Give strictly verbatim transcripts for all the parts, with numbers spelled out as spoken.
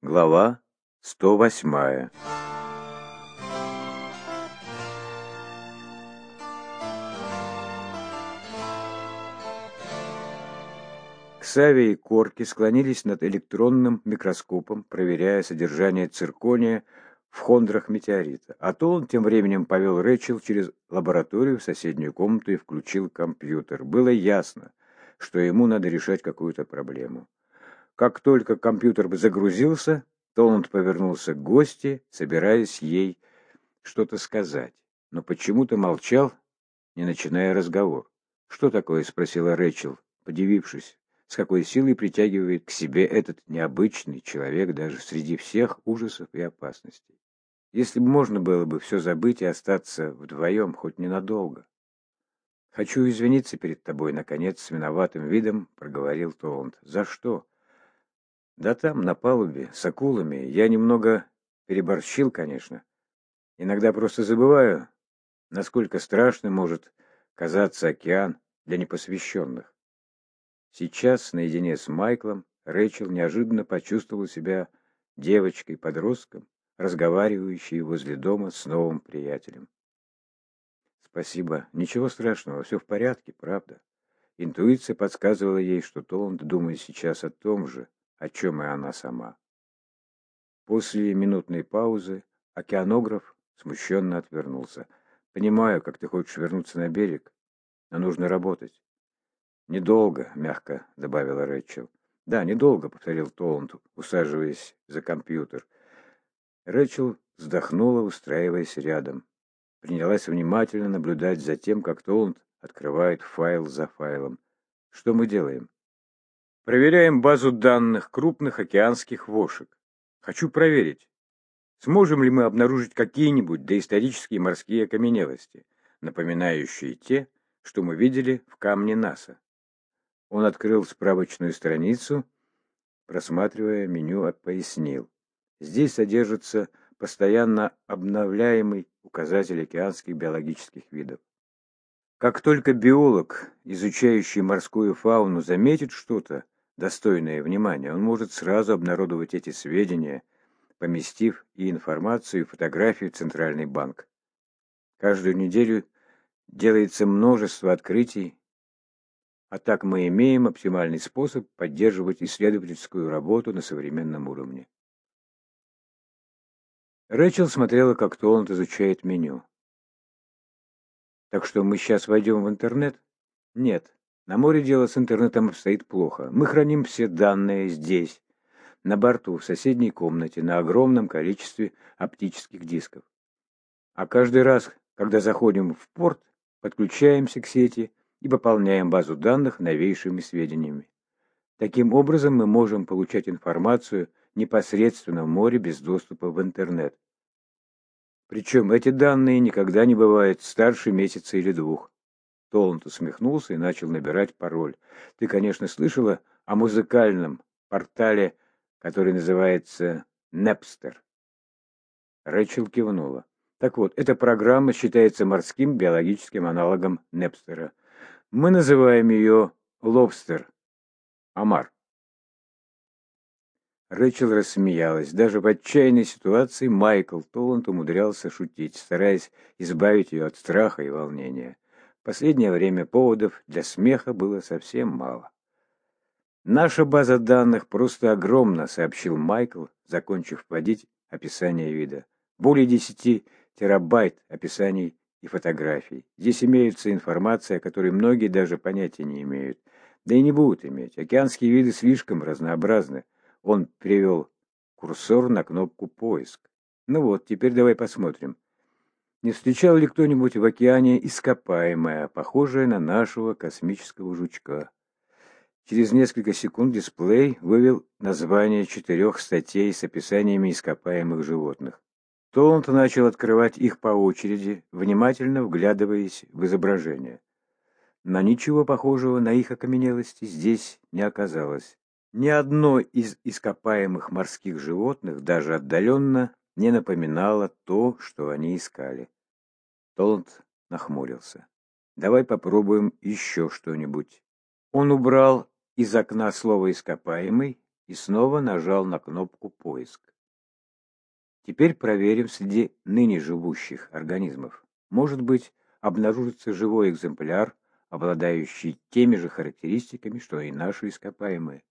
Глава сто восьмая. Ксавий и Корки склонились над электронным микроскопом, проверяя содержание циркония в хондрах метеорита. А то он тем временем повел Рэчел через лабораторию в соседнюю комнату и включил компьютер. Было ясно, что ему надо решать какую-то проблему. Как только компьютер загрузился, Толланд повернулся к гости, собираясь ей что-то сказать, но почему-то молчал, не начиная разговор. «Что такое?» — спросила Рэчел, подивившись, с какой силой притягивает к себе этот необычный человек даже среди всех ужасов и опасностей. Если бы можно было бы все забыть и остаться вдвоем хоть ненадолго. «Хочу извиниться перед тобой, наконец, с виноватым видом», — проговорил Толланд. «За что?» «Да там, на палубе, с акулами. Я немного переборщил, конечно. Иногда просто забываю, насколько страшным может казаться океан для непосвященных». Сейчас, наедине с Майклом, Рэчел неожиданно почувствовала себя девочкой-подростком, разговаривающей возле дома с новым приятелем. «Спасибо. Ничего страшного, все в порядке, правда». Интуиция подсказывала ей, что Толланд думает сейчас о том же, о чем и она сама. После минутной паузы океанограф смущенно отвернулся. «Понимаю, как ты хочешь вернуться на берег, но нужно работать». «Недолго», — мягко добавила Рэчел. «Да, недолго», — повторил Толланд, усаживаясь за компьютер. Рэчел вздохнула, устраиваясь рядом. Принялась внимательно наблюдать за тем, как Толланд открывает файл за файлом. «Что мы делаем?» «Проверяем базу данных крупных океанских вошек. Хочу проверить, сможем ли мы обнаружить какие-нибудь доисторические морские окаменелости, напоминающие те, что мы видели в камне НАСА». Он открыл справочную страницу, просматривая меню, пояснил. Здесь содержится постоянно обновляемый указатель океанских биологических видов. Как только биолог, изучающий морскую фауну, заметит что-то достойное внимания, он может сразу обнародовать эти сведения, поместив и информацию, и фотографию в Центральный банк. Каждую неделю делается множество открытий, а так мы имеем оптимальный способ поддерживать исследовательскую работу на современном уровне. Рэчел смотрела, как Толланд изучает меню. «Так что мы сейчас войдем в интернет?» «Нет. На море дело с интернетом обстоит плохо. Мы храним все данные здесь, на борту, в соседней комнате, на огромном количестве оптических дисков. А каждый раз, когда заходим в порт, подключаемся к сети и пополняем базу данных новейшими сведениями. Таким образом мы можем получать информацию непосредственно в море без доступа в интернет. Причем эти данные никогда не бывают старше месяца или двух». Толланд усмехнулся и начал набирать пароль. «Ты, конечно, слышала о музыкальном портале, который называется Napster?» Рэчел кивнула. «Так вот, эта программа считается морским биологическим аналогом Непстера. Мы называем ее Lobster, омар». Рэчел рассмеялась. Даже в отчаянной ситуации Майкл Толланд умудрялся шутить, стараясь избавить ее от страха и волнения. В последнее время поводов для смеха было совсем мало. «Наша база данных просто огромна», — сообщил Майкл, закончив вводить описание вида. «Более десяти терабайт описаний и фотографий. Здесь имеется информация, о которой многие даже понятия не имеют. Да и не будут иметь. Океанские виды слишком разнообразны». Он перевел курсор на кнопку «Поиск». «Ну вот, теперь давай посмотрим. Не встречал ли кто-нибудь в океане ископаемое, похожее на нашего космического жучка?» Через несколько секунд дисплей вывел название четырех статей с описаниями ископаемых животных. Толланд начал открывать их по очереди, внимательно вглядываясь в изображение. Но ничего похожего на их окаменелости здесь не оказалось. Ни одно из ископаемых морских животных даже отдаленно не напоминало то, что они искали. Толланд нахмурился. «Давай попробуем еще что-нибудь». Он убрал из окна слово «ископаемый» и снова нажал на кнопку «Поиск». Теперь проверим среди ныне живущих организмов. Может быть, обнаружится живой экземпляр, обладающий теми же характеристиками, что и наши ископаемые.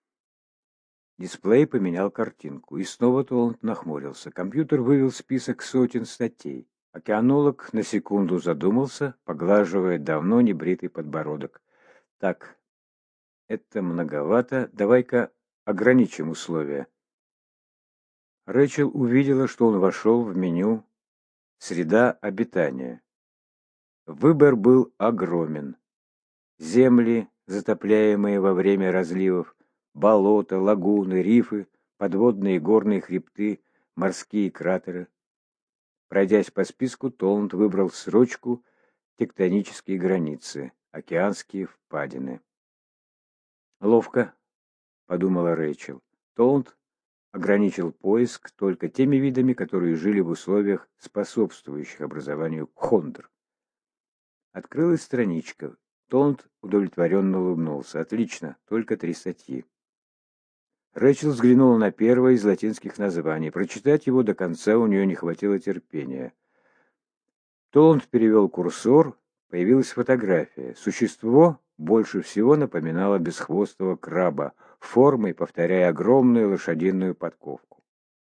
Дисплей поменял картинку, и снова Толланд нахмурился. Компьютер вывел список сотен статей. Океанолог на секунду задумался, поглаживая давно небритый подбородок. Так, это многовато, давай-ка ограничим условия. Рэчел увидела, что он вошел в меню «Среда обитания». Выбор был огромен. Земли, затопляемые во время разливов, болота, лагуны, рифы, подводные горные хребты, морские кратеры. Пройдясь по списку, Толланд выбрал строчку «Тектонические границы», «Океанские впадины». «Ловко», — подумала Рэйчел. Толланд ограничил поиск только теми видами, которые жили в условиях, способствующих образованию хондр. Открылась страничка. Толланд удовлетворенно улыбнулся. «Отлично, только три статьи». Рэйчел взглянула на первое из латинских названий. Прочитать его до конца у нее не хватило терпения. Толланд перевел курсор, появилась фотография. Существо больше всего напоминало бесхвостого краба, формой повторяя огромную лошадиную подковку.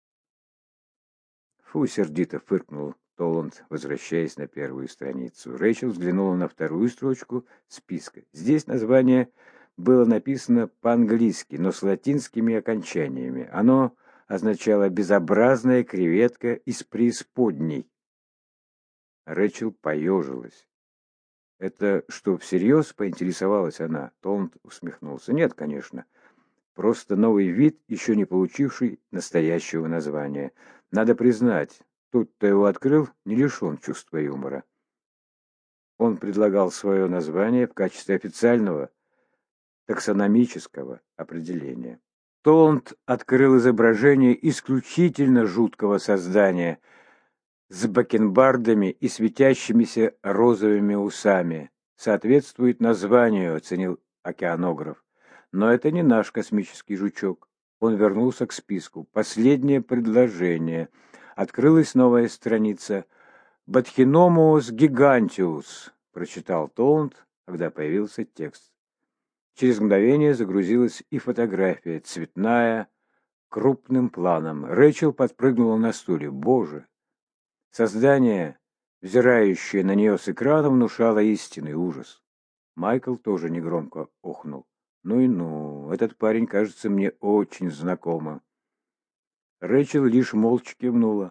«Фу!» — сердито фыркнул Толланд, возвращаясь на первую страницу. Рэйчел взглянула на вторую строчку списка. Здесь название было написано по-английски, но с латинскими окончаниями. Оно означало «безобразная креветка из преисподней». Рэйчел поежилась. «Это что, всерьез?» — поинтересовалась она. Толланд усмехнулся. «Нет, конечно. Просто новый вид, еще не получивший настоящего названия. Надо признать, тот, кто его открыл, не лишен чувства юмора. Он предлагал свое название в качестве официального таксономического определения. Толланд открыл изображение исключительно жуткого создания с бакенбардами и светящимися розовыми усами. Соответствует названию, оценил океанограф. Но это не наш космический жучок. Он вернулся к списку. Последнее предложение. Открылась новая страница. «Батхиномус гигантиус», — прочитал Толланд, когда появился текст. Через мгновение загрузилась и фотография, цветная, крупным планом. Рэйчел подпрыгнула на стуле. «Боже!» Создание, взирающее на нее с экрана, внушало истинный ужас. Майкл тоже негромко охнул. «Ну и ну, этот парень кажется мне очень знакомым». Рэйчел лишь молча кивнула.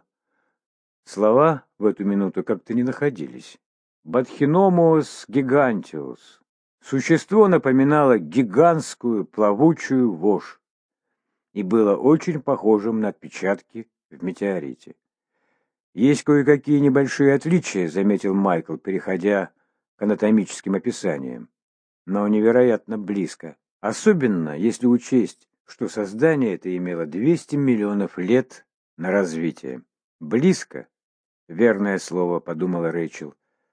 Слова в эту минуту как-то не находились. «Батхиномус гигантиус». Существо напоминало гигантскую плавучую вошь и было очень похожим на отпечатки в метеорите. «Есть кое-какие небольшие отличия», — заметил Майкл, переходя к анатомическим описаниям. «Но невероятно близко. Особенно, если учесть, что создание это имело двести миллионов лет на развитие. Близко, верное слово», — подумала Рэйчел.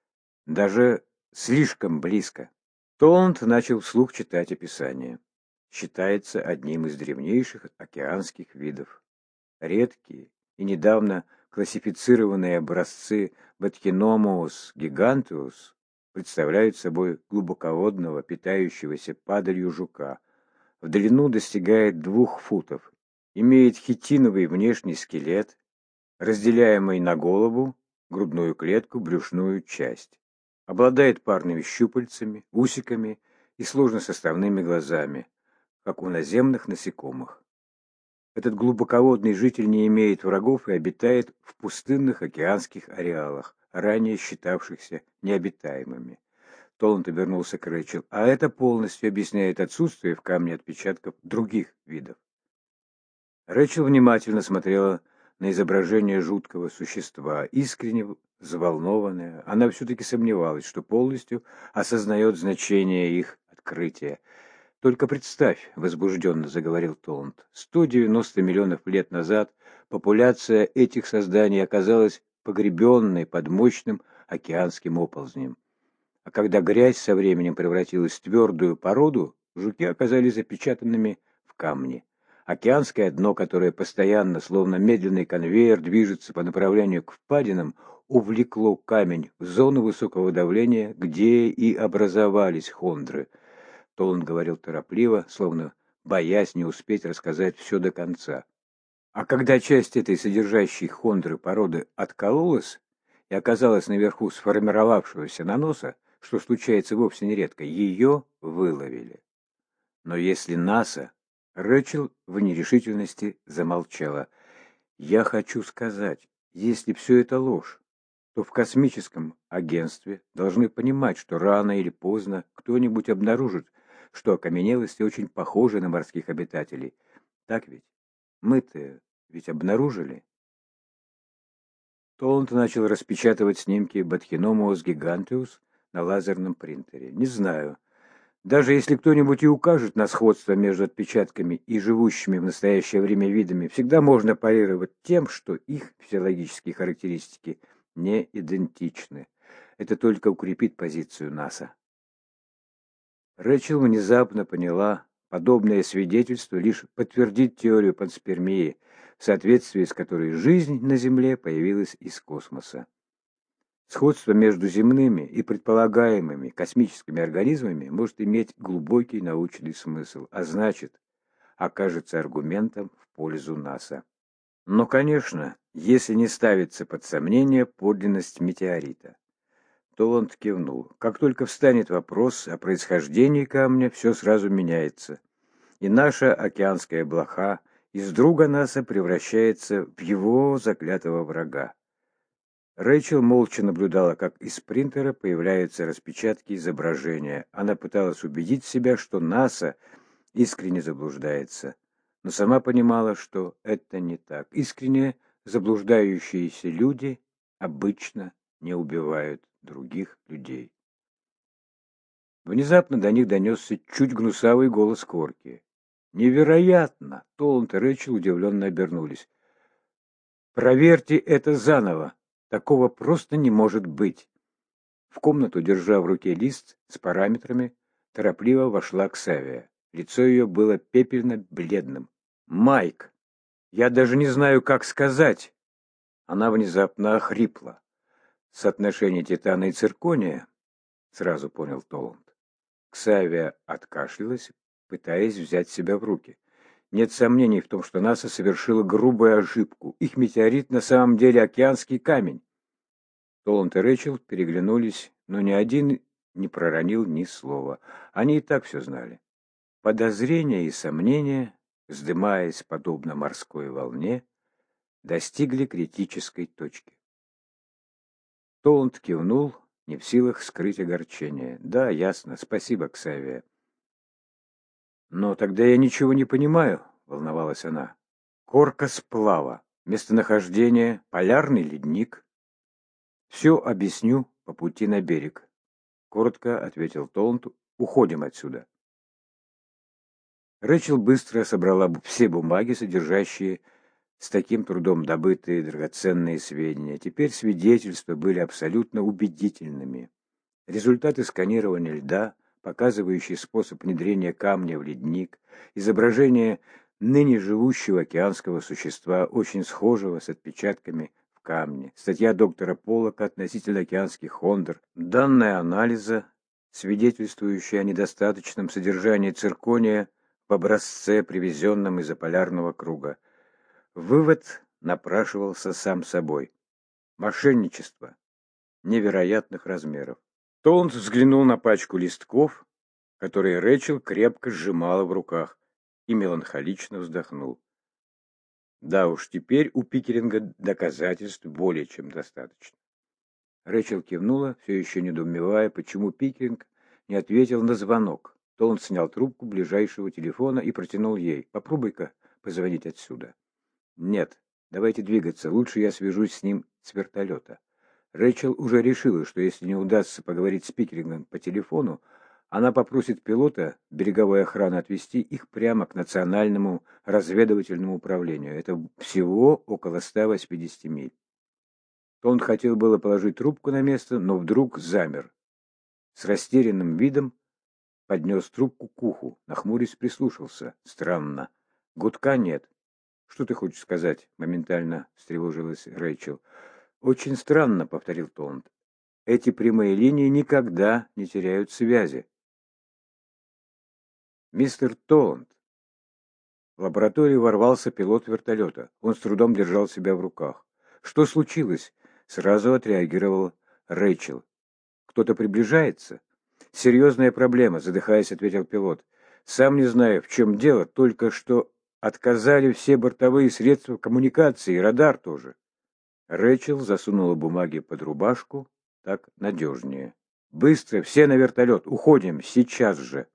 «Даже слишком близко». Толланд начал вслух читать описание. Считается одним из древнейших океанских видов. Редкие и недавно классифицированные образцы Батхиномус гигантус представляют собой глубоководного, питающегося падалью жука. В длину достигает двух футов. Имеет хитиновый внешний скелет, разделяемый на голову, грудную клетку, брюшную часть. Обладает парными щупальцами, усиками и сложносоставными глазами, как у наземных насекомых. Этот глубоководный житель не имеет врагов и обитает в пустынных океанских ареалах, ранее считавшихся необитаемыми. Толланд обернулся к Рэйчел. А это полностью объясняет отсутствие в камне отпечатков других видов. Рэйчел внимательно смотрела на изображение жуткого существа, искренне взволнованная. Она все-таки сомневалась, что полностью осознает значение их открытия. «Только представь», — возбужденно заговорил Толланд, — «сто девяносто миллионов лет назад популяция этих созданий оказалась погребенной под мощным океанским оползнем. А когда грязь со временем превратилась в твердую породу, жуки оказались запечатанными в камне. Океанское дно, которое постоянно, словно медленный конвейер, движется по направлению к впадинам, увлекло камень в зону высокого давления, где и образовались хондры. Толланд говорил торопливо, словно боясь не успеть рассказать все до конца. А когда часть этой содержащей хондры породы откололась и оказалась наверху сформировавшегося наноса, что случается вовсе нередко, ее выловили. Но если НАСА... Рэчел в нерешительности замолчала. «Я хочу сказать, если все это ложь, то в космическом агентстве должны понимать, что рано или поздно кто-нибудь обнаружит, что окаменелости очень похожи на морских обитателей. Так ведь? Мы-то ведь обнаружили?» Толланд начал распечатывать снимки Батхиномуос гигантеус на лазерном принтере. «Не знаю. Даже если кто-нибудь и укажет на сходство между отпечатками и живущими в настоящее время видами, всегда можно парировать тем, что их физиологические характеристики не идентичны. Это только укрепит позицию НАСА». Рэчел внезапно поняла, подобное свидетельство лишь подтвердит теорию панспермии, в соответствии с которой жизнь на Земле появилась из космоса. Сходство между земными и предполагаемыми космическими организмами может иметь глубокий научный смысл, а значит, окажется аргументом в пользу НАСА. Но, конечно, если не ставится под сомнение подлинность метеорита. Толланд кивнул. Как только встанет вопрос о происхождении камня, все сразу меняется. И наша океанская блоха из друга НАСА превращается в его заклятого врага. Рэйчел молча наблюдала, как из принтера появляются распечатки изображения. Она пыталась убедить себя, что НАСА искренне заблуждается, но сама понимала, что это не так. Искренне заблуждающиеся люди обычно не убивают других людей. Внезапно до них донесся чуть гнусавый голос Корки. «Невероятно!» — Толланд и Рэйчел удивленно обернулись. «Проверьте это заново! Такого просто не может быть!» В комнату, держа в руке лист с параметрами, торопливо вошла Ксавия. Лицо ее было пепельно-бледным. «Майк, я даже не знаю, как сказать!» Она внезапно охрипла. «Соотношение титана и циркония?» — сразу понял Толланд. Ксавия откашлялась, пытаясь взять себя в руки. Нет сомнений в том, что НАСА совершила грубую ошибку. Их метеорит на самом деле океанский камень. Толланд и Рэчел переглянулись, но ни один не проронил ни слова. Они и так все знали. Подозрения и сомнения, вздымаясь подобно морской волне, достигли критической точки. Толланд кивнул, не в силах скрыть огорчение. «Да, ясно. Спасибо, Ксавия». «Но тогда я ничего не понимаю», — волновалась она. «Корка сплава, местонахождение, полярный ледник». «Все объясню по пути на берег», — коротко ответил Толланд. «Уходим отсюда». Рэчел быстро собрала все бумаги, содержащие с таким трудом добытые драгоценные сведения. Теперь свидетельства были абсолютно убедительными. Результаты сканирования льда, показывающие способ внедрения камня в ледник, изображение ныне живущего океанского существа, очень схожего с отпечатками в камне, статья доктора Поллока относительно океанских хондр, данные анализа, свидетельствующие о недостаточном содержании циркония в образце, привезенном из-за полярного круга. Вывод напрашивался сам собой. Мошенничество невероятных размеров. Толланд взглянул на пачку листков, которые Рэчел крепко сжимала в руках, и меланхолично вздохнул. Да уж, теперь у Пикеринга доказательств более чем достаточно. Рэчел кивнула, все еще недоумевая, почему Пикеринг не ответил на звонок. Толланд снял трубку ближайшего телефона и протянул ей. «Попробуй-ка позвонить отсюда». «Нет, давайте двигаться, лучше я свяжусь с ним с вертолета». Рэчел уже решила, что если не удастся поговорить с Пикерингом по телефону, она попросит пилота береговой охраны отвезти их прямо к Национальному разведывательному управлению. Это всего около ста восьмидесяти миль. Он хотел было положить трубку на место, но вдруг замер. С растерянным видом поднес трубку к уху, нахмурясь прислушался. Странно. Гудка нет. Что ты хочешь сказать? Моментально встревожилась Рэйчел. Очень странно, повторил Толланд. Эти прямые линии никогда не теряют связи. Мистер Толланд. В лабораторию ворвался пилот вертолета. Он с трудом держал себя в руках. Что случилось? Сразу отреагировал Рэйчел. Кто-то приближается? Серьезная проблема, задыхаясь, ответил пилот. Сам не знаю, в чем дело, только что отказали все бортовые средства коммуникации, и радар тоже. Рэйчел засунула бумаги под рубашку, так надежнее. Быстро, все на вертолет, уходим, сейчас же.